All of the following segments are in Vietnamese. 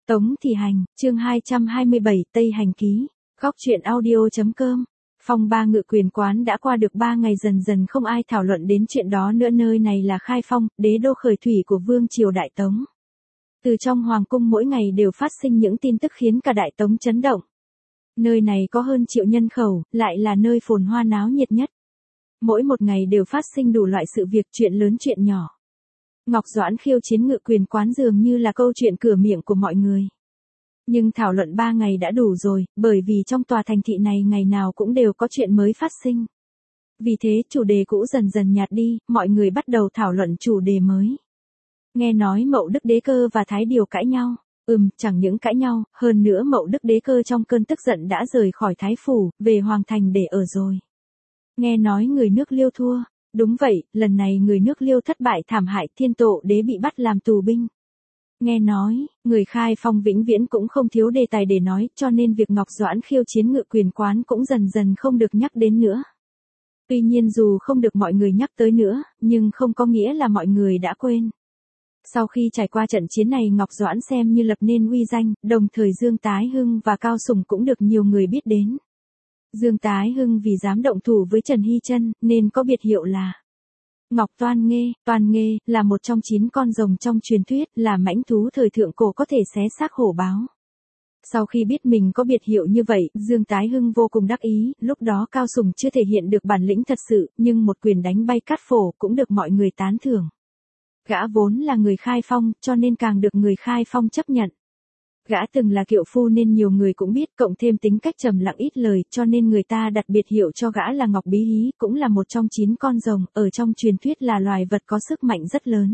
Tống Thị Hành, chương 227, Tây Hành Ký, góc truyện audio.com. Phong ba ngự quyền quán đã qua được 3 ngày, dần dần không ai thảo luận đến chuyện đó nữa. Nơi này là Khai Phong, đế đô khởi thủy của vương triều Đại Tống. Từ trong hoàng cung mỗi ngày đều phát sinh những tin tức khiến cả Đại Tống chấn động. Nơi này có hơn triệu nhân khẩu, lại là nơi phồn hoa náo nhiệt nhất. Mỗi một ngày đều phát sinh đủ loại sự việc, chuyện lớn chuyện nhỏ. Ngọc Doãn khiêu chiến ngự quyền quán dường như là câu chuyện cửa miệng của mọi người. Nhưng thảo luận 3 ngày đã đủ rồi, bởi vì trong tòa thành thị này ngày nào cũng đều có chuyện mới phát sinh. Vì thế chủ đề cũ dần dần nhạt đi, mọi người bắt đầu thảo luận chủ đề mới. Nghe nói Mậu Đức Đế Cơ và Thái Điều cãi nhau. Chẳng những cãi nhau, hơn nữa Mậu Đức Đế Cơ trong cơn tức giận đã rời khỏi Thái Phủ, về Hoàng Thành để ở rồi. Nghe nói người nước Liêu thua. Đúng vậy, lần này người nước Liêu thất bại thảm hại, Thiên Tổ Đế bị bắt làm tù binh. Nghe nói, người Khai Phong vĩnh viễn cũng không thiếu đề tài để nói, cho nên việc Ngọc Doãn khiêu chiến ngự quyền quán cũng dần dần không được nhắc đến nữa. Tuy nhiên dù không được mọi người nhắc tới nữa, nhưng không có nghĩa là mọi người đã quên. Sau khi trải qua trận chiến này, Ngọc Doãn xem như lập nên uy danh, đồng thời Dương Tái Hưng và Cao Sùng cũng được nhiều người biết đến. Dương Tái Hưng vì dám động thủ với Trần Hy Chân, nên có biệt hiệu là Ngọc Toan Nghê. Toan Nghê là một trong 9 con rồng trong truyền thuyết, là mãnh thú thời thượng cổ có thể xé xác hổ báo. Sau khi biết mình có biệt hiệu như vậy, Dương Tái Hưng vô cùng đắc ý. Lúc đó Cao Sùng chưa thể hiện được bản lĩnh thật sự, nhưng một quyền đánh bay cát phổ cũng được mọi người tán thưởng. Gã vốn là người Khai Phong, cho nên càng được người Khai Phong chấp nhận. Gã từng là kiệu phu nên nhiều người cũng biết, cộng thêm tính cách trầm lặng ít lời, cho nên người ta đặt biệt hiệu cho gã là Ngọc Bí Hí, cũng là một trong 9 con rồng, ở trong truyền thuyết là loài vật có sức mạnh rất lớn.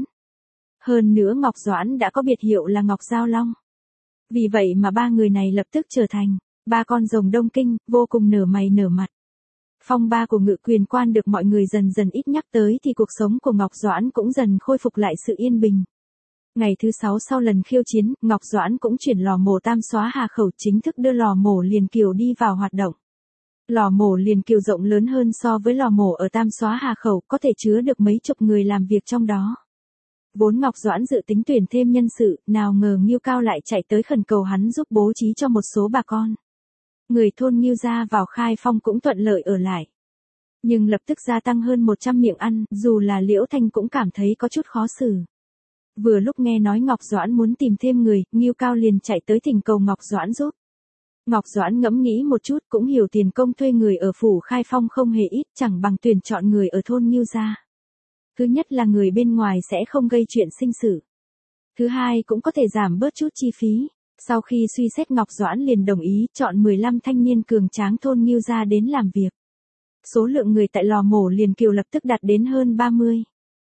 Hơn nữa Ngọc Doãn đã có biệt hiệu là Ngọc Giao Long. Vì vậy mà 3 người này lập tức trở thành 3 con rồng Đông Kinh, vô cùng nở mày nở mặt. Phong ba của ngự quyền quan được mọi người dần dần ít nhắc tới thì cuộc sống của Ngọc Doãn cũng dần khôi phục lại sự yên bình. Ngày thứ 6 sau lần khiêu chiến, Ngọc Doãn cũng chuyển lò mổ Tam Xóa Hà Khẩu, chính thức đưa lò mổ Liền Kiều đi vào hoạt động. Lò mổ Liền Kiều rộng lớn hơn so với lò mổ ở Tam Xóa Hà Khẩu, có thể chứa được mấy chục người làm việc trong đó. Vốn Ngọc Doãn dự tính tuyển thêm nhân sự, nào ngờ Ngưu Cao lại chạy tới khẩn cầu hắn giúp bố trí cho một số bà con. Người thôn Ngưu gia vào Khai Phong cũng thuận lợi ở lại. Nhưng lập tức gia tăng hơn 100 miệng ăn, dù là Liễu Thanh cũng cảm thấy có chút khó xử. Vừa lúc nghe nói Ngọc Doãn muốn tìm thêm người, Ngưu Cao liền chạy tới thỉnh cầu Ngọc Doãn giúp. Ngọc Doãn ngẫm nghĩ một chút, cũng hiểu tiền công thuê người ở phủ Khai Phong không hề ít, chẳng bằng tuyển chọn người ở thôn Ngưu gia. Thứ nhất là người bên ngoài sẽ không gây chuyện sinh sự. Thứ hai cũng có thể giảm bớt chút chi phí. Sau khi suy xét, Ngọc Doãn liền đồng ý chọn 15 thanh niên cường tráng thôn Ngưu gia đến làm việc. Số lượng người tại lò mổ Liền Kiều lập tức đạt đến hơn 30.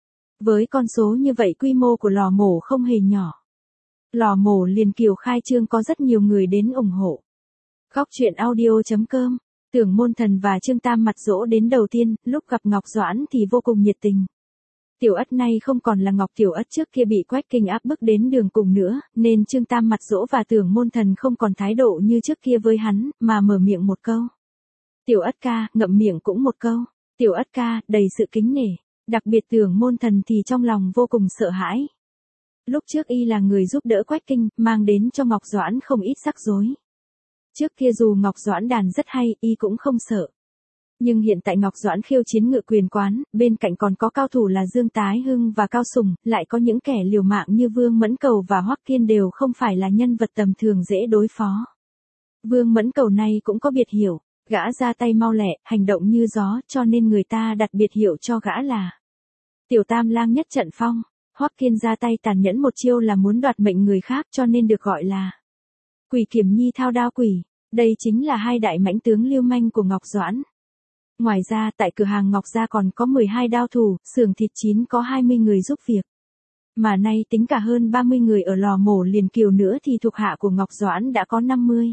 Với con số như vậy, quy mô của lò mổ không hề nhỏ. Lò mổ Liền Kiều khai trương có rất nhiều người đến ủng hộ. Góc truyện audio.com. Tưởng Môn Thần và Trương Tam mặt dỗ đến đầu tiên, lúc gặp Ngọc Doãn thì vô cùng nhiệt tình. Tiểu Ất nay không còn là Ngọc Tiểu Ất trước kia bị Quách Kinh áp bức đến đường cùng nữa, nên Trương Tam mặt dỗ và Tưởng Môn Thần không còn thái độ như trước kia với hắn, mà mở miệng một câu. Tiểu Ất ca, ngậm miệng cũng một câu. Tiểu Ất ca, đầy sự kính nể. Đặc biệt Tưởng Môn Thần thì trong lòng vô cùng sợ hãi. Lúc trước y là người giúp đỡ Quách Kinh, mang đến cho Ngọc Doãn không ít rắc rối. Trước kia dù Ngọc Doãn đàn rất hay, y cũng không sợ. Nhưng hiện tại Ngọc Doãn khiêu chiến ngự quyền quán, bên cạnh còn có cao thủ là Dương Tái Hưng và Cao Sùng, lại có những kẻ liều mạng như Vương Mẫn Cầu và Hoắc Kiên, đều không phải là nhân vật tầm thường dễ đối phó. Vương Mẫn Cầu này cũng có biệt hiệu, gã ra tay mau lẹ, hành động như gió, cho nên người ta đặt biệt hiệu cho gã là Tiểu Tam Lang Nhất Trận Phong. Hoắc Kiên ra tay tàn nhẫn một chiêu là muốn đoạt mệnh người khác, cho nên được gọi là Quỷ Kiểm Nhi Thao Đao Quỷ. Đây chính là hai đại mãnh tướng lưu manh của Ngọc Doãn. Ngoài ra, tại cửa hàng Ngọc gia còn có 12 đao thủ, xưởng thịt chín có 20 người giúp việc. Mà nay tính cả hơn 30 người ở lò mổ Liền Kiều nữa thì thuộc hạ của Ngọc Doãn đã có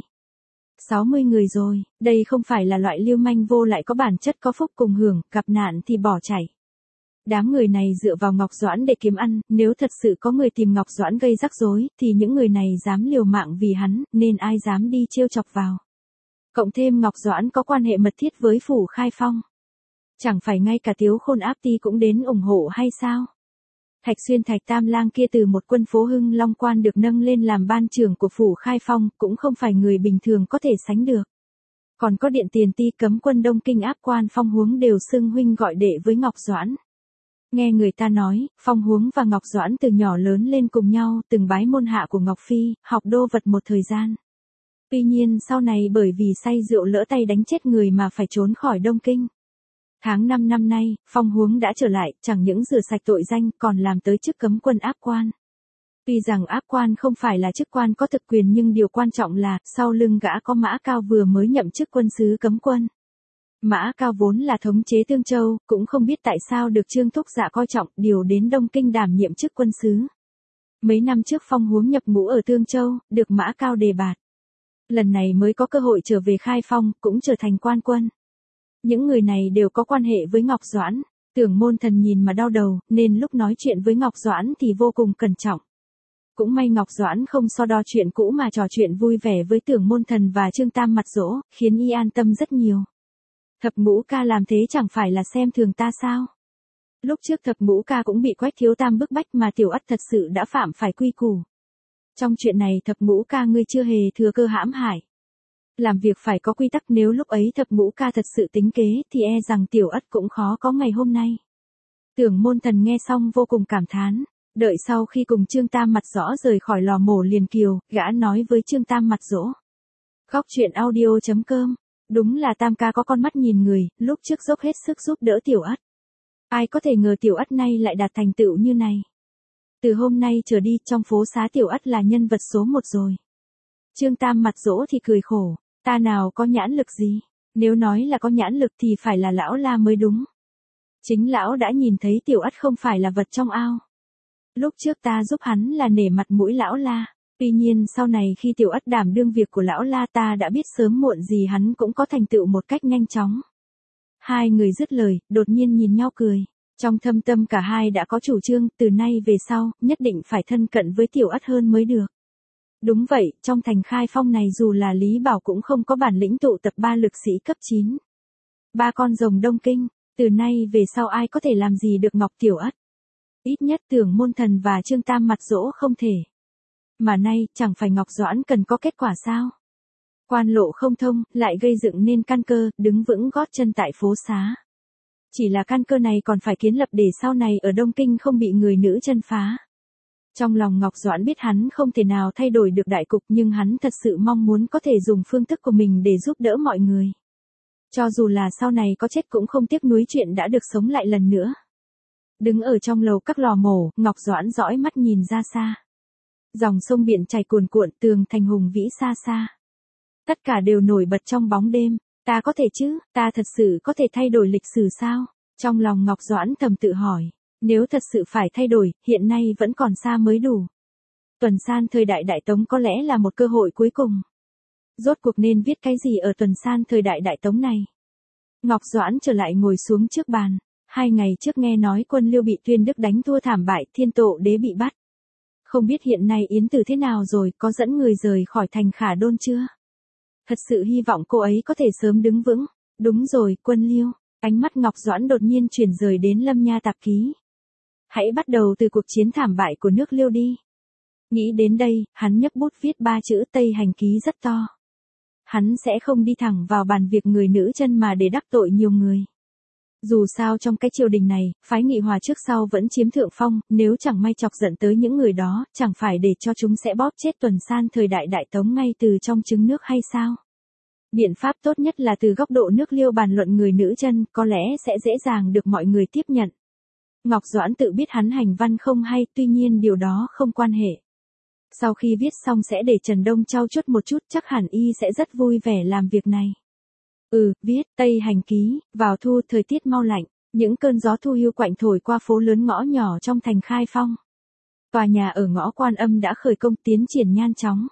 60 người rồi. Đây không phải là loại lưu manh vô lại có bản chất có phúc cùng hưởng, gặp nạn thì bỏ chạy. Đám người này dựa vào Ngọc Doãn để kiếm ăn, nếu thật sự có người tìm Ngọc Doãn gây rắc rối, thì những người này dám liều mạng vì hắn, nên ai dám đi trêu chọc vào. Cộng thêm Ngọc Doãn có quan hệ mật thiết với phủ Khai Phong. Chẳng phải ngay cả Tiếu Khôn Áp Ti cũng đến ủng hộ hay sao? Thạch Xuyên Thạch Tam Lang kia từ một quân phố Hưng Long Quan được nâng lên làm ban trưởng của phủ Khai Phong, cũng không phải người bình thường có thể sánh được. Còn có Điện Tiền Ti cấm quân Đông Kinh áp quan Phong Huống đều xưng huynh gọi đệ với Ngọc Doãn. Nghe người ta nói, Phong Huống và Ngọc Doãn từ nhỏ lớn lên cùng nhau, từng bái môn hạ của Ngọc Phi, học đô vật một thời gian. Tuy nhiên sau này bởi vì say rượu lỡ tay đánh chết người mà phải trốn khỏi Đông Kinh. Tháng 5 năm nay, Phong Huống đã trở lại, chẳng những rửa sạch tội danh còn làm tới chức cấm quân áp quan. Tuy rằng áp quan không phải là chức quan có thực quyền nhưng điều quan trọng là, sau lưng gã có Mã Cao vừa mới nhậm chức quân sứ cấm quân. Mã Cao vốn là thống chế Tương Châu, cũng không biết tại sao được Trương Thúc Dạ coi trọng, điều đến Đông Kinh đảm nhiệm chức quân sứ. Mấy năm trước Phong Huống nhập ngũ ở Tương Châu, được Mã Cao đề bạt. Lần này mới có cơ hội trở về Khai Phong, cũng trở thành quan quân. Những người này đều có quan hệ với Ngọc Doãn. Tưởng Môn Thần nhìn mà đau đầu, nên lúc nói chuyện với Ngọc Doãn thì vô cùng cẩn trọng. Cũng may Ngọc Doãn không so đo chuyện cũ mà trò chuyện vui vẻ với Tưởng Môn Thần và Trương Tam Mặt Dỗ, khiến y an tâm rất nhiều. Thập Ngũ Ca làm thế chẳng phải là xem thường ta sao? Lúc trước Thập Ngũ Ca cũng bị Quách Thiếu Tam bức bách mà Tiểu Ất thật sự đã phạm phải quy củ. Trong chuyện này Thập Ngũ Ca ngươi chưa hề thừa cơ hãm hại. Làm việc phải có quy tắc, nếu lúc ấy Thập Ngũ Ca thật sự tính kế thì e rằng Tiểu Ất cũng khó có ngày hôm nay. Tưởng Môn Thần nghe xong vô cùng cảm thán. Đợi sau khi cùng Trương Tam Mặt Dỗ rời khỏi lò mổ liền kiều, gã nói với Trương Tam Mặt Dỗ. Góc truyện audio.com. Đúng là Tam ca có con mắt nhìn người, lúc trước dốc hết sức giúp đỡ Tiểu Ất. Ai có thể ngờ Tiểu Ất nay lại đạt thành tựu như này. Từ hôm nay trở đi trong phố xá Tiểu Ất là nhân vật số 1 rồi. Trương Tam Mặt Dỗ thì cười khổ, ta nào có nhãn lực gì, nếu nói là có nhãn lực thì phải là lão La mới đúng. Chính lão đã nhìn thấy Tiểu Ất không phải là vật trong ao. Lúc trước ta giúp hắn là nể mặt mũi lão La, tuy nhiên sau này khi Tiểu Ất đảm đương việc của lão La ta đã biết sớm muộn gì hắn cũng có thành tựu một cách nhanh chóng. Hai người dứt lời, đột nhiên nhìn nhau cười. Trong thâm tâm cả hai đã có chủ trương, từ nay về sau, nhất định phải thân cận với Tiểu Ất hơn mới được. Đúng vậy, trong thành Khai Phong này dù là Lý Bảo cũng không có bản lĩnh tụ tập 3 lực sĩ cấp 9. 3 con rồng Đông Kinh, từ nay về sau ai có thể làm gì được Ngọc Tiểu Ất. Ít nhất Tưởng Môn Thần và Trương Tam Mặt Dỗ không thể. Mà nay, chẳng phải Ngọc Doãn cần có kết quả sao? Quan lộ không thông, lại gây dựng nên căn cơ, đứng vững gót chân tại phố xá. Chỉ là căn cơ này còn phải kiến lập để sau này ở Đông Kinh không bị người nữ chân phá. Trong lòng Ngọc Doãn biết hắn không thể nào thay đổi được đại cục nhưng hắn thật sự mong muốn có thể dùng phương thức của mình để giúp đỡ mọi người. Cho dù là sau này có chết cũng không tiếc nuối chuyện đã được sống lại lần nữa. Đứng ở trong lầu các lò mổ, Ngọc Doãn dõi mắt nhìn ra xa. Dòng sông biển chảy cuồn cuộn, tường thành hùng vĩ xa xa. Tất cả đều nổi bật trong bóng đêm. Ta có thể chứ, ta thật sự có thể thay đổi lịch sử sao? Trong lòng Ngọc Doãn thầm tự hỏi. Nếu thật sự phải thay đổi, hiện nay vẫn còn xa mới đủ. Tuần san thời đại Đại Tống có lẽ là một cơ hội cuối cùng. Rốt cuộc nên viết cái gì ở tuần san thời đại Đại Tống này? Ngọc Doãn trở lại ngồi xuống trước bàn. 2 ngày trước nghe nói quân Liêu bị Tuyên Đức đánh thua thảm bại, Thiên Tổ Đế bị bắt. Không biết hiện nay Yến Tử thế nào rồi, có dẫn người rời khỏi thành Khả Đôn chưa? Thật sự hy vọng cô ấy có thể sớm đứng vững. Đúng rồi, quân Liêu. Ánh mắt Ngọc Doãn đột nhiên chuyển rời đến Lâm Nha tạp ký. Hãy bắt đầu từ cuộc chiến thảm bại của nước Liêu đi. Nghĩ đến đây, hắn nhấc bút viết 3 chữ Tây Hành Ký rất to. Hắn sẽ không đi thẳng vào bàn việc người nữ chân mà để đắc tội nhiều người. Dù sao trong cái triều đình này, phái Nghị Hòa trước sau vẫn chiếm thượng phong, nếu chẳng may chọc giận tới những người đó, chẳng phải để cho chúng sẽ bóp chết tuần san thời đại Đại Tống ngay từ trong trứng nước hay sao? Biện pháp tốt nhất là từ góc độ nước Liêu bàn luận người nữ chân, có lẽ sẽ dễ dàng được mọi người tiếp nhận. Ngọc Doãn tự biết hắn hành văn không hay, tuy nhiên điều đó không quan hệ. Sau khi viết xong sẽ để Trần Đông trau chuốt một chút, chắc hẳn y sẽ rất vui vẻ làm việc này. Viết, Tây Hành Ký, vào thu thời tiết mau lạnh, những cơn gió thu hiu quạnh thổi qua phố lớn ngõ nhỏ trong thành Khai Phong. Tòa nhà ở ngõ Quan Âm đã khởi công tiến triển nhanh chóng.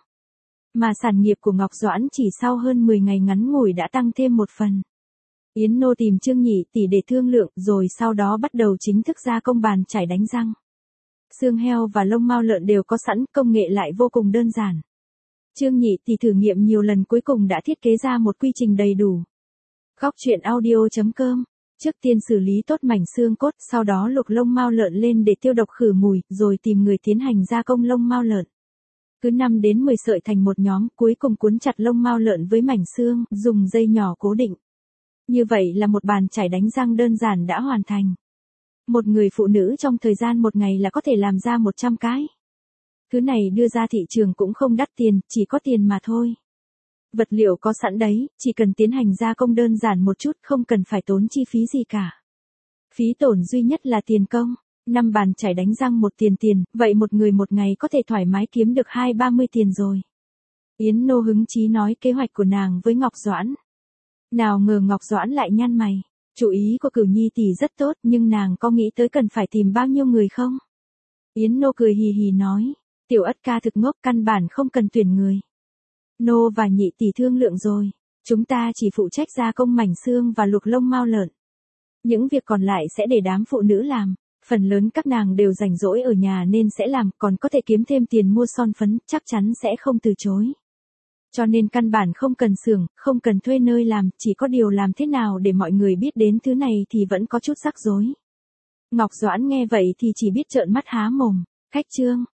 Mà sản nghiệp của Ngọc Doãn chỉ sau hơn 10 ngày ngắn ngủi đã tăng thêm một phần. Yến Nô tìm Trương Nhị tỷ để thương lượng rồi sau đó bắt đầu chính thức gia công bàn chải đánh răng. Xương heo và lông mao lợn đều có sẵn, công nghệ lại vô cùng đơn giản. Trương Nhị tỷ thử nghiệm nhiều lần cuối cùng đã thiết kế ra một quy trình đầy đủ. Góc truyện audio.com Trước tiên xử lý tốt mảnh xương cốt, sau đó luộc lông mao lợn lên để tiêu độc khử mùi, rồi tìm người tiến hành gia công lông mao lợn. Cứ 5 đến 10 sợi thành một nhóm, cuối cùng cuốn chặt lông mao lợn với mảnh xương, dùng dây nhỏ cố định. Như vậy là một bàn chải đánh răng đơn giản đã hoàn thành. Một người phụ nữ trong thời gian một ngày là có thể làm ra 100 cái. Thứ này đưa ra thị trường cũng không đắt tiền, chỉ có tiền mà thôi. Vật liệu có sẵn đấy, chỉ cần tiến hành gia công đơn giản một chút, không cần phải tốn chi phí gì cả. Phí tổn duy nhất là tiền công. 5 bàn chải đánh răng 1 tiền, vậy một người một ngày có thể thoải mái kiếm được 20-30 tiền rồi. Yến Nô hứng chí nói kế hoạch của nàng với Ngọc Doãn. Nào ngờ Ngọc Doãn lại nhăn mày. Chủ ý của Cửu Nhi tỷ rất tốt, nhưng nàng có nghĩ tới cần phải tìm bao nhiêu người không? Yến Nô cười hì hì nói, Tiểu Ất ca thực ngốc, căn bản không cần tuyển người. Nô và Nhị tỷ thương lượng rồi, chúng ta chỉ phụ trách gia công mảnh xương và luộc lông mao lợn. Những việc còn lại sẽ để đám phụ nữ làm, phần lớn các nàng đều rảnh rỗi ở nhà nên sẽ làm, còn có thể kiếm thêm tiền mua son phấn, chắc chắn sẽ không từ chối. Cho nên căn bản không cần xưởng, không cần thuê nơi làm, chỉ có điều làm thế nào để mọi người biết đến thứ này thì vẫn có chút rắc rối. Ngọc Doãn nghe vậy thì chỉ biết trợn mắt há mồm. Khách Trương,